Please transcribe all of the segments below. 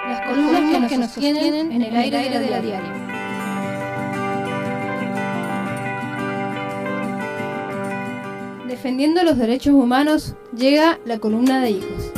Las columnas que nos sostienen en el aire de la diario. Defendiendo los derechos humanos, llega la columna de hijos.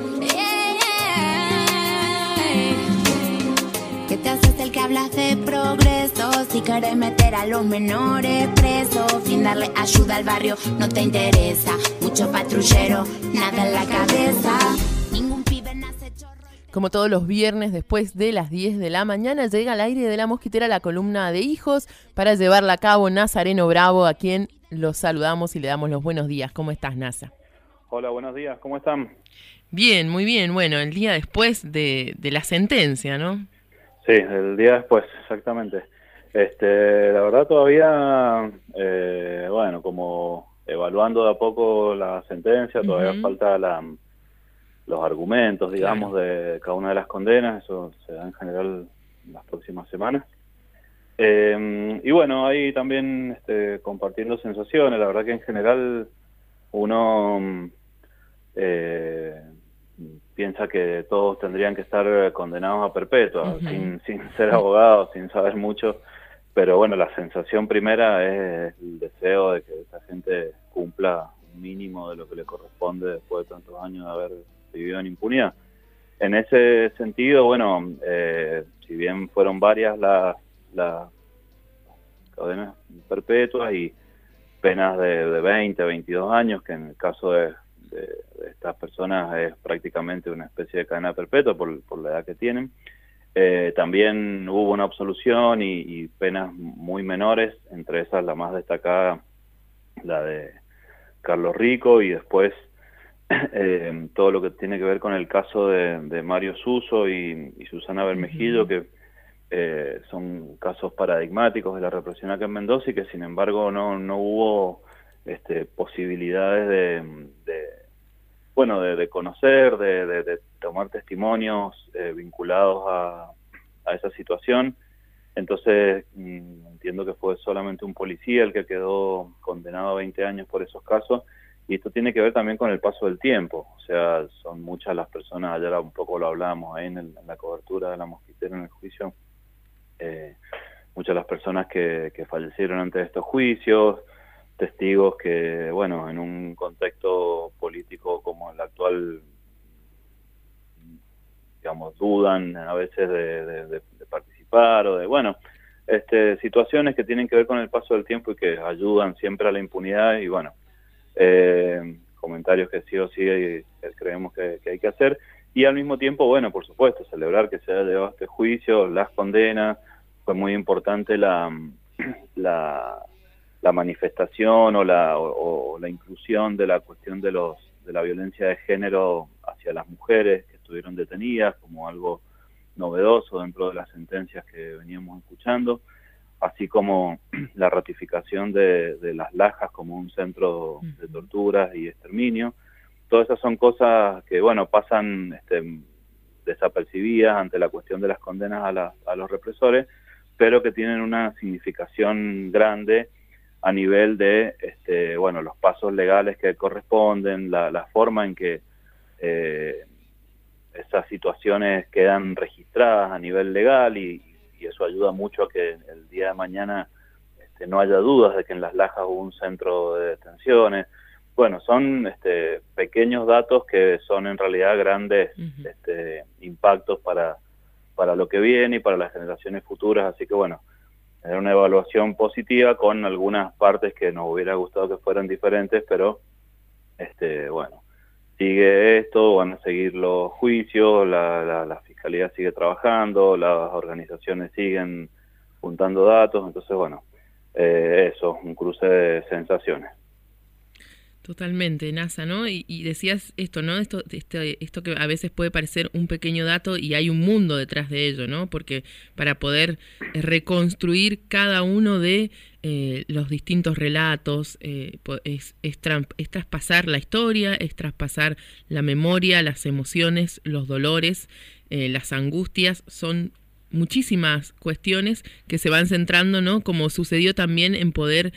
¿Qué te haces el que hablas de progreso? Si querés meter a los menores presos, sin darle ayuda al barrio no te interesa. Mucho patrullero, nada en la cabeza. Ningún pibe nace chorro. Como todos los viernes, después de las 10 de la mañana, llega al aire de La Mosquitera la columna de hijos para llevarla a cabo Nazareno Bravo, a quien los saludamos y le damos los buenos días. ¿Cómo estás, Nasa? Hola, buenos días, ¿cómo están? Bien, muy bien. Bueno, el día después de la sentencia, ¿no? Sí, el día después, exactamente. La verdad todavía, bueno, como evaluando de a poco la sentencia, todavía falta los argumentos, digamos, de cada una de las condenas. Eso se da en general las próximas semanas. Y bueno, ahí también compartiendo sensaciones. La verdad que en general uno piensa que todos tendrían que estar condenados a perpetua, sin ser abogados, sin saber mucho, pero bueno, la sensación primera es el deseo de que esa gente cumpla un mínimo de lo que le corresponde después de tantos años de haber vivido en impunidad. En ese sentido, bueno, si bien fueron varias las cadenas perpetuas y penas de 20, 22 años, que en el caso de estas personas es prácticamente una especie de cadena perpetua por la edad que tienen. También hubo una absolución y penas muy menores, entre esas la más destacada, la de Carlos Rico, y después todo lo que tiene que ver con el caso de Mario Suso y Susana Bermejillo, que son casos paradigmáticos de la represión acá en Mendoza y que sin embargo no hubo posibilidades de conocer, de tomar testimonios vinculados a esa situación. Entonces entiendo que fue solamente un policía el que quedó condenado a 20 años por esos casos, y esto tiene que ver también con el paso del tiempo. O sea, son muchas las personas, ayer un poco lo hablábamos ahí en la cobertura de La Mosquitera en el juicio, muchas las personas que fallecieron antes de estos juicios, testigos que, bueno, en un contexto político como el actual, digamos, dudan a veces de participar o de, bueno, situaciones que tienen que ver con el paso del tiempo y que ayudan siempre a la impunidad. Y bueno, comentarios que sí o sí creemos que hay que hacer. Y al mismo tiempo, bueno, por supuesto, celebrar que se haya llevado este juicio, las condenas. Fue muy importante la manifestación o la inclusión de la cuestión de la violencia de género hacia las mujeres que estuvieron detenidas, como algo novedoso dentro de las sentencias que veníamos escuchando, así como la ratificación de Las Lajas como un centro de torturas y exterminio. Todas esas son cosas que, bueno, pasan desapercibidas ante la cuestión de las condenas a los represores, pero que tienen una significación grande a nivel de bueno, los pasos legales que corresponden, la forma en que esas situaciones quedan registradas a nivel legal, y eso ayuda mucho a que el día de mañana no haya dudas de que en Las Lajas hubo un centro de detenciones. Bueno, son pequeños datos que son en realidad grandes impactos para lo que viene y para las generaciones futuras. Así que bueno, era una evaluación positiva con algunas partes que nos hubiera gustado que fueran diferentes, pero bueno, sigue esto, van a seguir los juicios, la fiscalía sigue trabajando, las organizaciones siguen juntando datos. Entonces bueno, eso, un cruce de sensaciones. Totalmente, Nasa, ¿no? Y decías esto, ¿no? Esto que a veces puede parecer un pequeño dato y hay un mundo detrás de ello, ¿no? Porque para poder reconstruir cada uno de los distintos relatos, es traspasar la historia, es traspasar la memoria, las emociones, los dolores, las angustias, son muchísimas cuestiones que se van centrando, ¿no? Como sucedió también en poder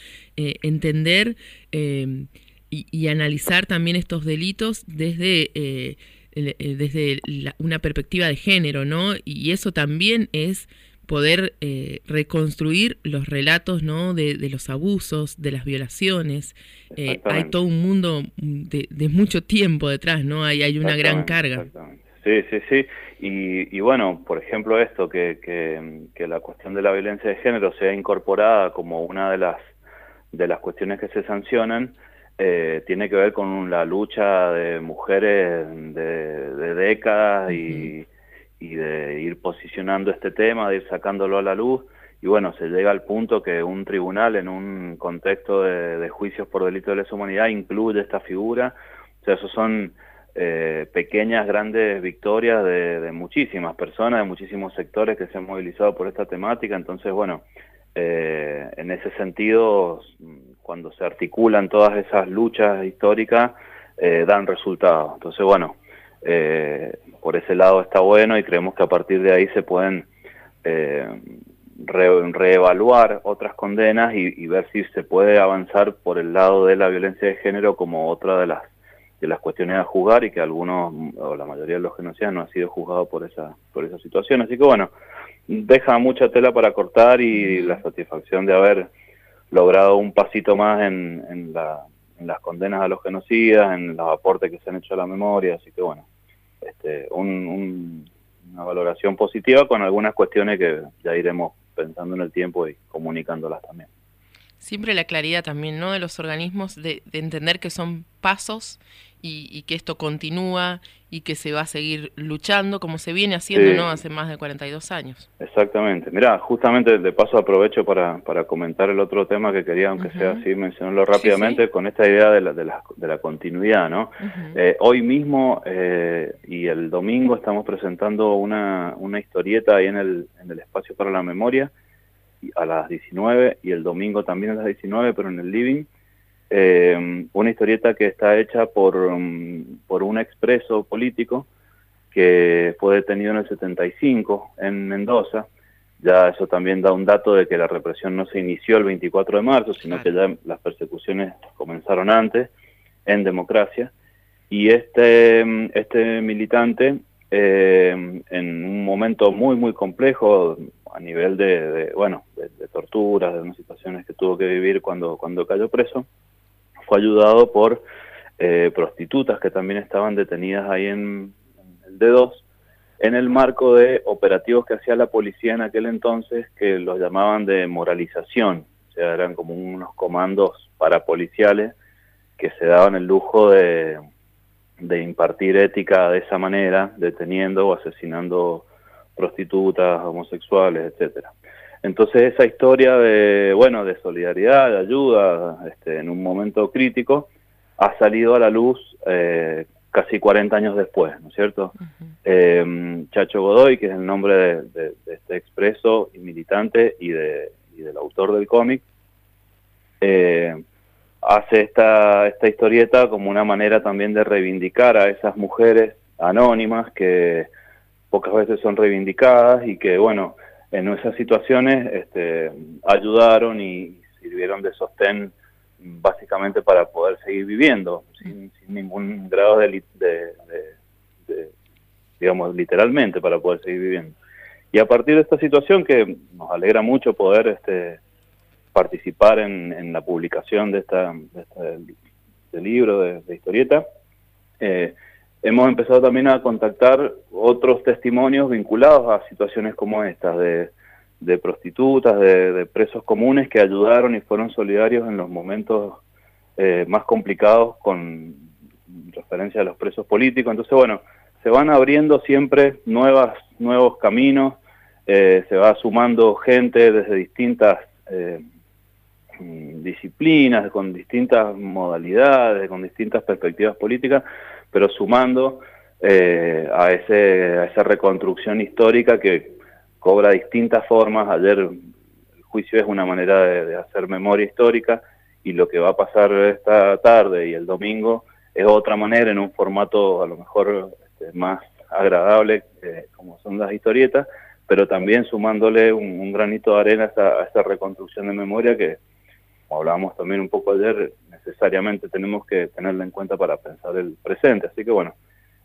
entender y analizar también estos delitos desde desde una perspectiva de género, ¿no? Y eso también es poder reconstruir los relatos, ¿no? de los abusos, de las violaciones. Hay todo un mundo de mucho tiempo detrás, ¿no? Hay una gran carga. Sí. Y bueno, por ejemplo esto, que la cuestión de la violencia de género sea incorporada como una de las cuestiones que se sancionan, tiene que ver con la lucha de mujeres de décadas y de ir posicionando este tema, de ir sacándolo a la luz, y bueno, se llega al punto que un tribunal en un contexto de juicios por delito de lesa humanidad incluye esta figura. O sea, esos son pequeñas, grandes victorias de muchísimas personas, de muchísimos sectores que se han movilizado por esta temática. Entonces, bueno, en ese sentido, cuando se articulan todas esas luchas históricas, dan resultados. Entonces, bueno, por ese lado está bueno, y creemos que a partir de ahí se pueden reevaluar otras condenas y ver si se puede avanzar por el lado de la violencia de género como otra de las cuestiones a juzgar, y que algunos o la mayoría de los genocidas no ha sido juzgado por esa situación. Así que bueno, deja mucha tela para cortar, y la satisfacción de haber logrado un pasito más en las condenas a los genocidas, en los aportes que se han hecho a la memoria. Así que bueno, una valoración positiva, con algunas cuestiones que ya iremos pensando en el tiempo y comunicándolas también. Siempre la claridad también, ¿no?, de los organismos, de entender que son pasos y que esto continúa y que se va a seguir luchando como se viene haciendo, ¿no?, hace más de 42 años. Exactamente. Mirá, justamente de paso aprovecho para comentar el otro tema que quería, aunque sea así, mencionarlo rápidamente, con esta idea de la continuidad, ¿no? Hoy mismo y el domingo estamos presentando una historieta ahí en el Espacio para la Memoria, a las 19, y el domingo también a las 19, pero en el Living. Una historieta que está hecha por un expreso político que fue detenido en el 75 en Mendoza. Ya eso también da un dato de que la represión no se inició el 24 de marzo, sino que ya las persecuciones comenzaron antes, en democracia. Y este militante, en un momento muy, muy complejo, a nivel de torturas, de unas situaciones que tuvo que vivir cuando cayó preso, fue ayudado por prostitutas que también estaban detenidas ahí en el D2, en el marco de operativos que hacía la policía en aquel entonces, que los llamaban de moralización. O sea, eran como unos comandos parapoliciales que se daban el lujo de impartir ética de esa manera, deteniendo o asesinando prostitutas, homosexuales, etcétera. Entonces esa historia de solidaridad, de ayuda, en un momento crítico, ha salido a la luz casi 40 años después, ¿no es cierto? Chacho Godoy, que es el nombre de este expreso y militante y del autor del cómic, hace esta historieta como una manera también de reivindicar a esas mujeres anónimas que pocas veces son reivindicadas, y que, bueno, en esas situaciones ayudaron y sirvieron de sostén básicamente para poder seguir viviendo sin ningún grado digamos, literalmente para poder seguir viviendo. Y a partir de esta situación, que nos alegra mucho poder participar en la publicación de este libro de historieta, hemos empezado también a contactar otros testimonios vinculados a situaciones como estas, de prostitutas, de presos comunes que ayudaron y fueron solidarios en los momentos más complicados con referencia a los presos políticos. Entonces, bueno, se van abriendo siempre nuevos caminos, se va sumando gente desde distintas disciplinas, con distintas modalidades, con distintas perspectivas políticas, pero sumando a esa reconstrucción histórica que cobra distintas formas. Ayer el juicio es una manera de hacer memoria histórica, y lo que va a pasar esta tarde y el domingo es otra manera, en un formato a lo mejor más agradable, como son las historietas, pero también sumándole un granito de arena a esa reconstrucción de memoria que, como hablábamos también un poco ayer, necesariamente tenemos que tenerla en cuenta para pensar el presente. Así que bueno,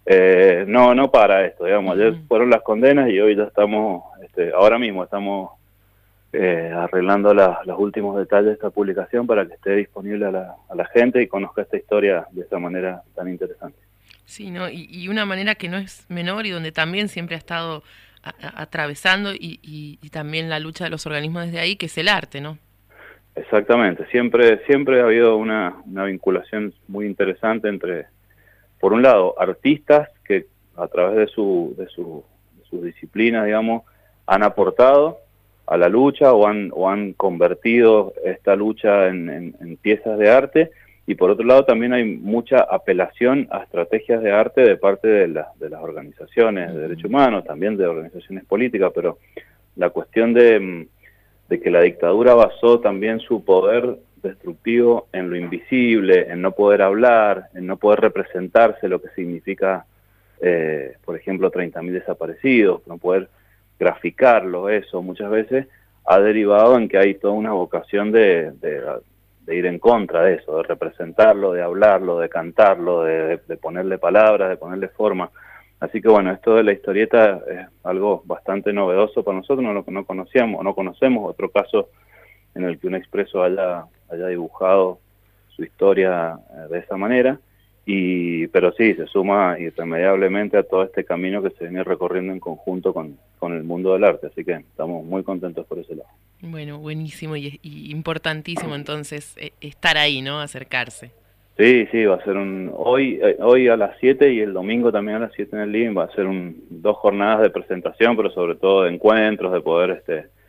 No para esto, digamos. Ayer fueron las condenas y hoy ya estamos, ahora mismo estamos arreglando los últimos detalles de esta publicación para que esté disponible a la gente y conozca esta historia de esta manera tan interesante. Sí, ¿no? Y una manera que no es menor y donde también siempre ha estado atravesando y también la lucha de los organismos desde ahí, que es el arte, ¿no? Exactamente, siempre ha habido una vinculación muy interesante entre, por un lado, artistas que a través de sus disciplinas, digamos, han aportado a la lucha o han convertido esta lucha en piezas de arte, y por otro lado también hay mucha apelación a estrategias de arte de parte de las organizaciones de derechos humanos, también de organizaciones políticas, pero la cuestión de que la dictadura basó también su poder destructivo en lo invisible, en no poder hablar, en no poder representarse lo que significa, por ejemplo, 30.000 desaparecidos, no poder graficarlo, eso muchas veces ha derivado en que hay toda una vocación de ir en contra de eso, de representarlo, de hablarlo, de cantarlo, de ponerle palabras, de ponerle forma. Así que bueno, esto de la historieta es algo bastante novedoso para nosotros, no conocíamos o no conocemos otro caso en el que un expreso haya dibujado su historia de esa manera, pero sí, se suma irremediablemente a todo este camino que se viene recorriendo en conjunto con el mundo del arte, así que estamos muy contentos por ese lado. Bueno, buenísimo y importantísimo entonces estar ahí, ¿no? Acercarse. Sí, va a ser hoy a las 7 y el domingo también a las 7 en el living, va a ser 2 jornadas de presentación, pero sobre todo de encuentros, de poder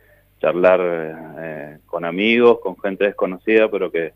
charlar con amigos, con gente desconocida, pero que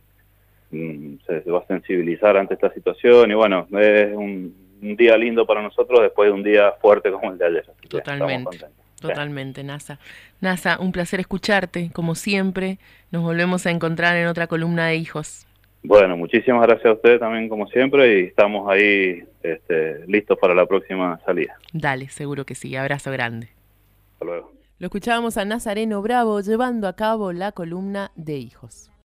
se va a sensibilizar ante esta situación, y bueno, es un día lindo para nosotros después de un día fuerte como el de ayer. Así Totalmente, Nasa. Nasa, un placer escucharte, como siempre, nos volvemos a encontrar en otra columna de Hijos. Bueno, muchísimas gracias a ustedes también como siempre y estamos ahí listos para la próxima salida. Dale, seguro que sí. Abrazo grande. Hasta luego. Lo escuchábamos a Nazareno Bravo llevando a cabo la columna de Hijos.